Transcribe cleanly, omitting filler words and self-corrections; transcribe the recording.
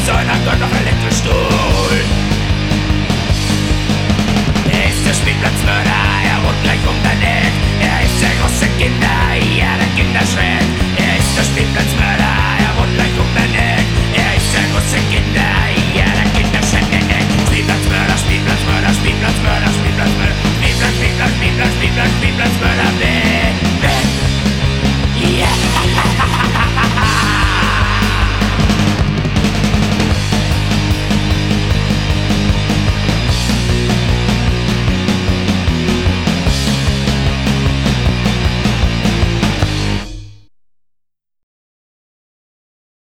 seiner Gott noch Elektrostuhl. Er ist der Spielplatzmörder, er wohnt gleich um dein Eck. Er ist der große Kinder, ja, der Kinderschreck. Er ist der Spielplatzmörder.